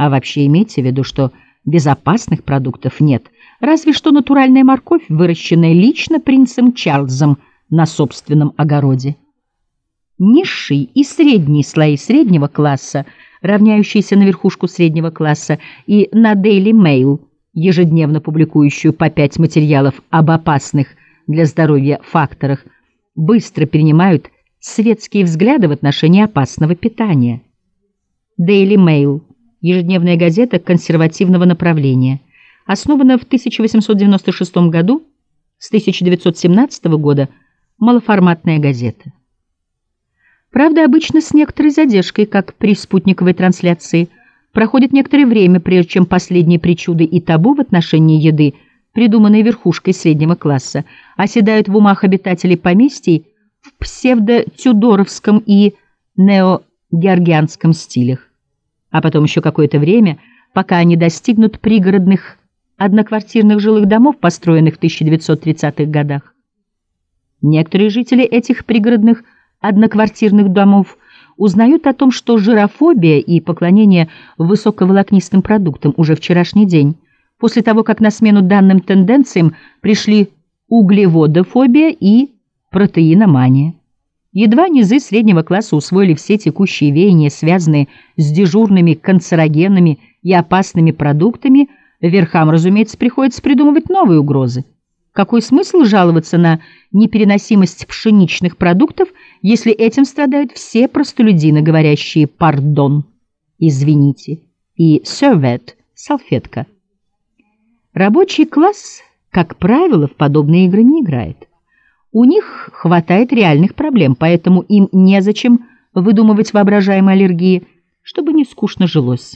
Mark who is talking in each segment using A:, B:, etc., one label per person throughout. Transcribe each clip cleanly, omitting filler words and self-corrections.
A: А вообще имейте в виду, что безопасных продуктов нет, разве что натуральная морковь, выращенная лично принцем Чарльзом на собственном огороде. Низший и средний слои среднего класса, равняющиеся на верхушку среднего класса, и на Daily Mail, ежедневно публикующую по 5 материалов об опасных для здоровья факторах, быстро перенимают светские взгляды в отношении опасного питания. Daily Mail – ежедневная газета консервативного направления, основана в 1896 году, с 1917 года малоформатная газета. Правда, обычно с некоторой задержкой, как при спутниковой трансляции, проходит некоторое время, прежде чем последние причуды и табу в отношении еды, придуманные верхушкой среднего класса, оседают в умах обитателей поместий в псевдо-тюдоровском и неогеоргианском стилях. А потом еще какое-то время, пока они достигнут пригородных одноквартирных жилых домов, построенных в 1930-х годах. Некоторые жители этих пригородных одноквартирных домов узнают о том, что жирофобия и поклонение высоковолокнистым продуктам уже вчерашний день, после того, как на смену данным тенденциям пришли углеводофобия и протеиномания. Едва низы среднего класса усвоили все текущие веяния, связанные с дежурными канцерогенными и опасными продуктами, верхам, разумеется, приходится придумывать новые угрозы. Какой смысл жаловаться на непереносимость пшеничных продуктов, если этим страдают все простолюдины, говорящие «пардон», «извините» и «сервет» — «салфетка». Рабочий класс, как правило, в подобные игры не играет. У них хватает реальных проблем, поэтому им незачем выдумывать воображаемые аллергии, чтобы не скучно жилось.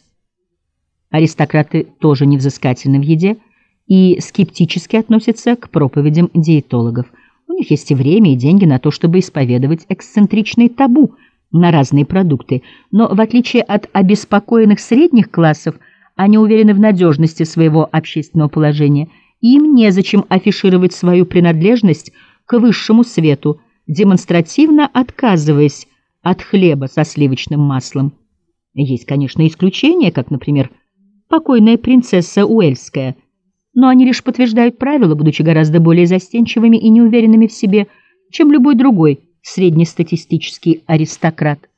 A: Аристократы тоже невзыскательны в еде и скептически относятся к проповедям диетологов. У них есть и время, и деньги на то, чтобы исповедовать эксцентричные табу на разные продукты, но в отличие от обеспокоенных средних классов, они уверены в надежности своего общественного положения, и им незачем афишировать свою принадлежность к высшему свету, демонстративно отказываясь от хлеба со сливочным маслом. Есть, конечно, исключения, как, например, покойная принцесса Уэльская, но они лишь подтверждают правила, будучи гораздо более застенчивыми и неуверенными в себе, чем любой другой среднестатистический аристократ.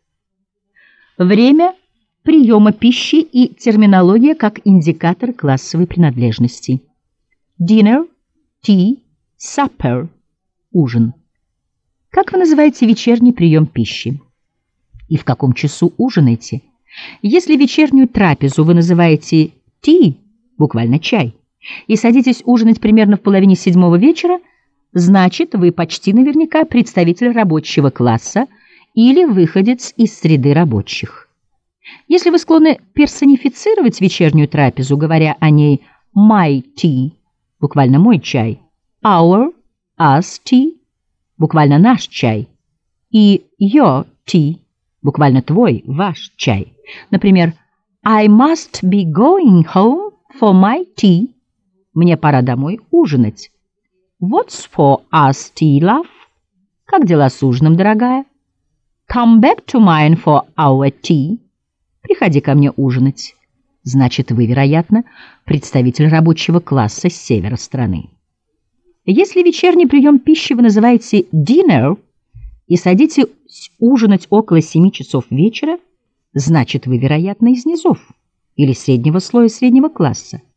A: Время приема пищи и терминология как индикатор классовой принадлежности. Dinner, tea, supper. Ужин. Как вы называете вечерний прием пищи? И в каком часу ужинаете? Если вечернюю трапезу вы называете tea, буквально чай, и садитесь ужинать примерно в половине 7 вечера, значит, вы почти наверняка представитель рабочего класса или выходец из среды рабочих. Если вы склонны персонифицировать вечернюю трапезу, говоря о ней my tea, буквально мой чай, our, us tea, буквально наш чай, и your tea, буквально твой, ваш чай. Например, I must be going home for my tea. Мне пора домой ужинать. What's for us tea, love? Как дела с ужином, дорогая? Come back to mine for our tea. Приходи ко мне ужинать. Значит, вы, вероятно, представитель рабочего класса с севера страны. Если вечерний прием пищи вы называете dinner и садитесь ужинать около 7 часов вечера, значит, вы, вероятно, из низов или среднего слоя среднего класса.